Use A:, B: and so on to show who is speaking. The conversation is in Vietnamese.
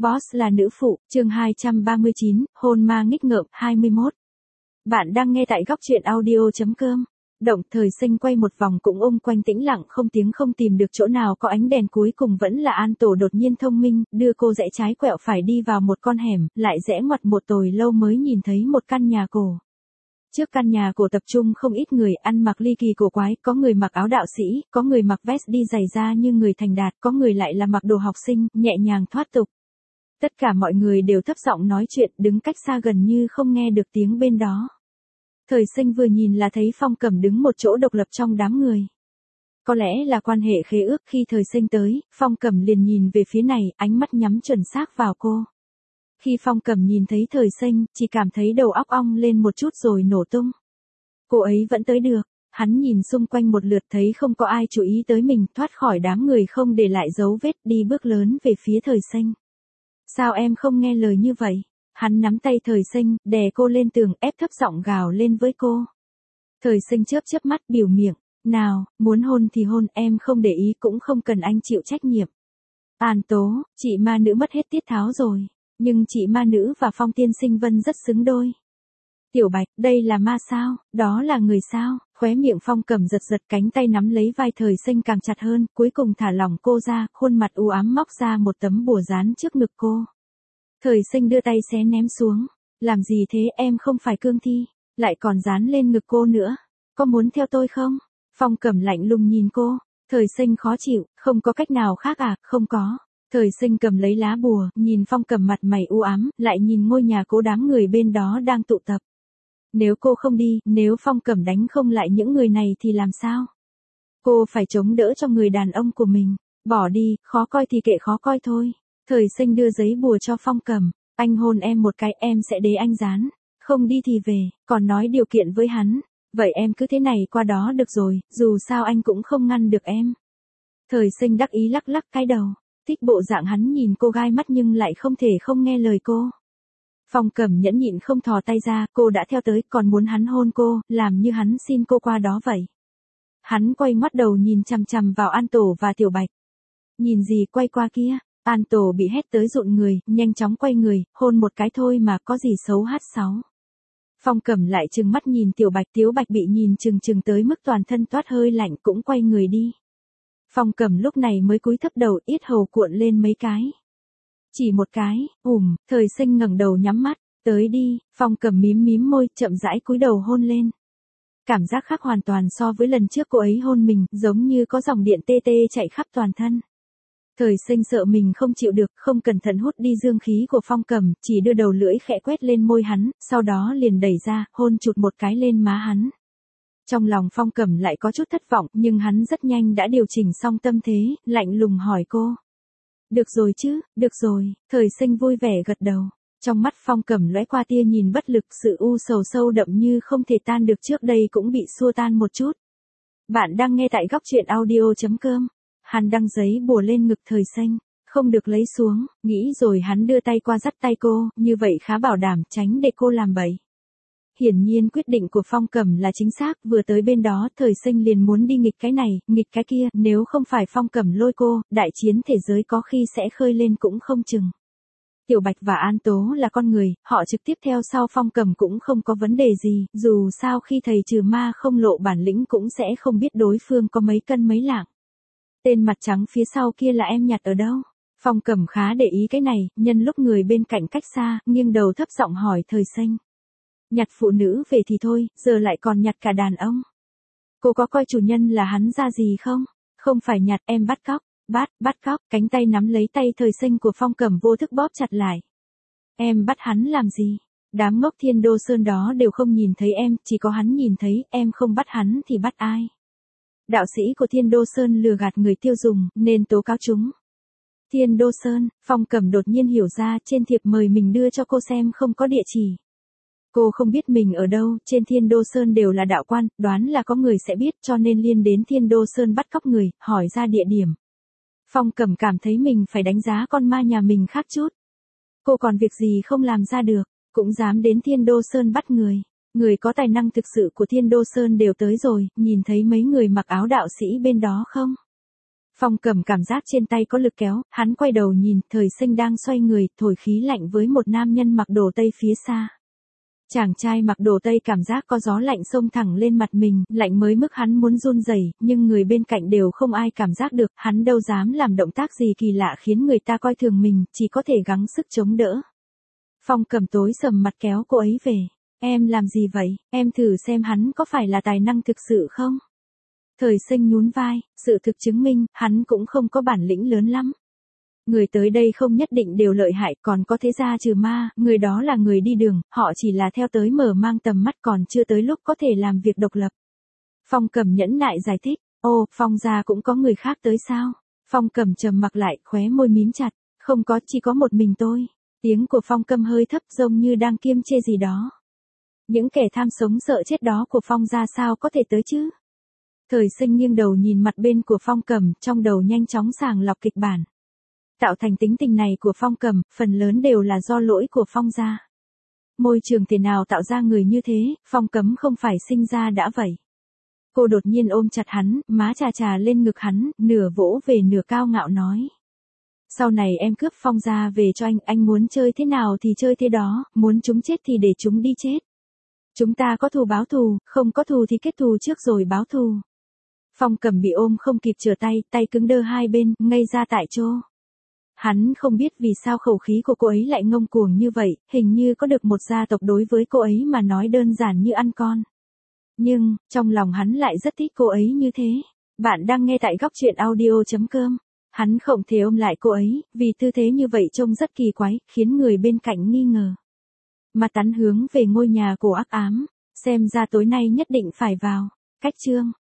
A: Boss là nữ phụ, chương 239, hôn ma nghích ngợm, 21. Bạn đang nghe tại góc truyện audio.com. Động thời sinh quay một vòng cũng quanh tĩnh lặng không tiếng không tìm được chỗ nào có ánh đèn, cuối cùng vẫn là An Tổ đột nhiên thông minh, đưa cô rẽ trái quẹo phải đi vào một con hẻm, lại rẽ ngoặt một tồi lâu mới nhìn thấy một căn nhà cổ. Trước căn nhà cổ tập trung không ít người ăn mặc ly kỳ cổ quái, có người mặc áo đạo sĩ, có người mặc vest đi giày da như người thành đạt, có người lại là mặc đồ học sinh, nhẹ nhàng thoát tục. Tất cả mọi người đều thấp giọng nói chuyện, đứng cách xa gần như không nghe được tiếng bên đó. Thời sinh vừa nhìn là thấy Phong Cẩm đứng một chỗ độc lập trong đám người. Có lẽ là quan hệ khế ước, khi thời sinh tới, Phong Cẩm liền nhìn về phía này, ánh mắt nhắm chuẩn xác vào cô. Khi Phong Cẩm nhìn thấy thời sinh, chỉ cảm thấy đầu óc ong lên một chút rồi nổ tung. Cô ấy vẫn tới được. Hắn nhìn xung quanh một lượt thấy không có ai chú ý tới mình, thoát khỏi đám người không để lại dấu vết, đi bước lớn về phía thời sinh. Sao em không nghe lời như vậy? Hắn nắm tay thời sinh, đè cô lên tường, ép thấp giọng gào lên với cô. Thời sinh chớp chớp mắt biểu miệng, nào, muốn hôn thì hôn, em không để ý cũng không cần anh chịu trách nhiệm. An Tố, chị ma nữ mất hết tiết tháo rồi, nhưng chị ma nữ và Phong tiên sinh Vân rất xứng đôi. Tiểu Bạch, đây là ma sao, đó là người sao? Khóe miệng Phong Cẩm giật giật, cánh tay nắm lấy vai thời sinh càng chặt hơn, cuối cùng thả lỏng cô ra, khuôn mặt u ám móc ra một tấm bùa dán trước ngực cô. Thời sinh đưa tay xé ném xuống. Làm gì thế, em không phải cương thi, lại còn dán lên ngực cô nữa. Có muốn theo tôi không? Phong Cẩm lạnh lùng nhìn cô. Thời sinh khó chịu, không có cách nào khác à? Không có. Thời sinh cầm lấy lá bùa, nhìn Phong Cẩm mặt mày u ám, lại nhìn ngôi nhà cố đám người bên đó đang tụ tập. Nếu cô không đi, nếu Phong Cẩm đánh không lại những người này thì làm sao? Cô phải chống đỡ cho người đàn ông của mình. Bỏ đi, khó coi thì kệ khó coi thôi. Thời sinh đưa giấy bùa cho Phong Cẩm. Anh hôn em một cái, em sẽ để anh dán. Không đi thì về, còn nói điều kiện với hắn. Vậy em cứ thế này qua đó được rồi, dù sao anh cũng không ngăn được em. Thời sinh đắc ý lắc lắc cái đầu. Thích bộ dạng hắn nhìn cô gai mắt nhưng lại không thể không nghe lời cô. Phong Cẩm nhẫn nhịn không thò tay ra, cô đã theo tới, còn muốn hắn hôn cô, làm như hắn xin cô qua đó vậy. Hắn quay mắt đầu nhìn chằm chằm vào An Tổ và Tiểu Bạch. Nhìn gì, quay qua kia. An Tổ bị hét tới rụn người, nhanh chóng quay người, hôn một cái thôi mà có gì xấu h6. Phong Cẩm lại trừng mắt nhìn Tiểu Bạch bị nhìn chừng tới mức toàn thân toát hơi lạnh cũng quay người đi. Phong Cẩm lúc này mới cúi thấp đầu, yết hầu cuộn lên mấy cái. Chỉ một cái, thời sinh ngẩng đầu nhắm mắt, tới đi, Phong Cẩm mím môi, chậm rãi cúi đầu hôn lên. Cảm giác khác hoàn toàn so với lần trước cô ấy hôn mình, giống như có dòng điện tê tê chạy khắp toàn thân. Thời sinh sợ mình không chịu được, không cẩn thận hút đi dương khí của Phong Cẩm, chỉ đưa đầu lưỡi khẽ quét lên môi hắn, sau đó liền đẩy ra, hôn chụt một cái lên má hắn. Trong lòng Phong Cẩm lại có chút thất vọng, nhưng hắn rất nhanh đã điều chỉnh xong tâm thế, lạnh lùng hỏi cô. Được rồi chứ, được rồi, thời sinh vui vẻ gật đầu. Trong mắt Phong Cẩm lóe qua tia nhìn bất lực, sự u sầu sâu đậm như không thể tan được trước đây cũng bị xua tan một chút. Bạn đang nghe tại góc truyện audio.com. Hắn đăng giấy bùa lên ngực thời sinh, không được lấy xuống, nghĩ rồi hắn đưa tay qua dắt tay cô, như vậy khá bảo đảm, tránh để cô làm bậy. Hiển nhiên quyết định của Phong Cẩm là chính xác, vừa tới bên đó, thời sinh liền muốn đi nghịch cái này, nghịch cái kia, nếu không phải Phong Cẩm lôi cô, đại chiến thế giới có khi sẽ khơi lên cũng không chừng. Tiểu Bạch và An Tố là con người, họ trực tiếp theo sau Phong Cẩm cũng không có vấn đề gì, dù sao khi thầy trừ ma không lộ bản lĩnh cũng sẽ không biết đối phương có mấy cân mấy lạng. Tên mặt trắng phía sau kia là em nhặt ở đâu? Phong Cẩm khá để ý cái này, nhân lúc người bên cạnh cách xa, nghiêng đầu thấp giọng hỏi thời sinh. Nhặt phụ nữ về thì thôi, giờ lại còn nhặt cả đàn ông. Cô có coi chủ nhân là hắn ra gì không? Không phải nhặt, em bắt cóc. Bắt cóc, cánh tay nắm lấy tay thời sinh của Phong Cẩm vô thức bóp chặt lại. Em bắt hắn làm gì? Đám ngốc Thiên Đô Sơn đó đều không nhìn thấy em, chỉ có hắn nhìn thấy, em không bắt hắn thì bắt ai? Đạo sĩ của Thiên Đô Sơn lừa gạt người tiêu dùng, nên tố cáo chúng. Thiên Đô Sơn, Phong Cẩm đột nhiên hiểu ra, trên thiệp mời mình đưa cho cô xem không có địa chỉ. Cô không biết mình ở đâu, trên Thiên Đô Sơn đều là đạo quan, đoán là có người sẽ biết, cho nên liên đến Thiên Đô Sơn bắt cóc người, hỏi ra địa điểm. Phong Cẩm cảm thấy mình phải đánh giá con ma nhà mình khác chút. Cô còn việc gì không làm ra được, cũng dám đến Thiên Đô Sơn bắt người. Người có tài năng thực sự của Thiên Đô Sơn đều tới rồi, nhìn thấy mấy người mặc áo đạo sĩ bên đó không? Phong Cầm cảm giác trên tay có lực kéo, hắn quay đầu nhìn, Thời Sinh đang xoay người, thổi khí lạnh với một nam nhân mặc đồ tây phía xa. Chàng trai mặc đồ tây cảm giác có gió lạnh xông thẳng lên mặt mình, lạnh mới mức hắn muốn run rẩy, nhưng người bên cạnh đều không ai cảm giác được, hắn đâu dám làm động tác gì kỳ lạ khiến người ta coi thường mình, chỉ có thể gắng sức chống đỡ. Phong Cầm tối sầm mặt kéo cô ấy về. Em làm gì vậy, em thử xem hắn có phải là tài năng thực sự không? Thời Sinh nhún vai, sự thực chứng minh, hắn cũng không có bản lĩnh lớn lắm. Người tới đây không nhất định đều lợi hại, còn có thế gia trừ ma, người đó là người đi đường, họ chỉ là theo tới mở mang tầm mắt còn chưa tới lúc có thể làm việc độc lập. Phong Cầm nhẫn nại giải thích, ô, Phong gia cũng có người khác tới sao? Phong Cầm trầm mặc lại, khóe môi mím chặt, không có, chỉ có một mình tôi. Tiếng của Phong Cầm hơi thấp giống như đang kiêm chê gì đó. Những kẻ tham sống sợ chết đó của Phong gia sao có thể tới chứ? Thời Sinh nghiêng đầu nhìn mặt bên của Phong Cầm, trong đầu nhanh chóng sàng lọc kịch bản. Tạo thành tính tình này của Phong Cầm, phần lớn đều là do lỗi của Phong gia. Môi trường thế nào tạo ra người như thế, Phong Cấm không phải sinh ra đã vậy. Cô đột nhiên ôm chặt hắn, má chà chà lên ngực hắn, nửa vỗ về nửa cao ngạo nói. Sau này em cướp Phong gia về cho anh muốn chơi thế nào thì chơi thế đó, muốn chúng chết thì để chúng đi chết. Chúng ta có thù báo thù, không có thù thì kết thù trước rồi báo thù. Phong Cầm bị ôm không kịp trở tay, tay cứng đơ hai bên, ngây ra tại chỗ. Hắn không biết vì sao khẩu khí của cô ấy lại ngông cuồng như vậy, hình như có được một gia tộc đối với cô ấy mà nói đơn giản như ăn con. Nhưng, trong lòng hắn lại rất thích cô ấy như thế. Bạn đang nghe tại góc truyện audio.com. Hắn không thể ôm lại cô ấy, vì tư thế như vậy trông rất kỳ quái, khiến người bên cạnh nghi ngờ. Mặt hắn hướng về ngôi nhà cổ ác ám, xem ra tối nay nhất định phải vào. Cách chương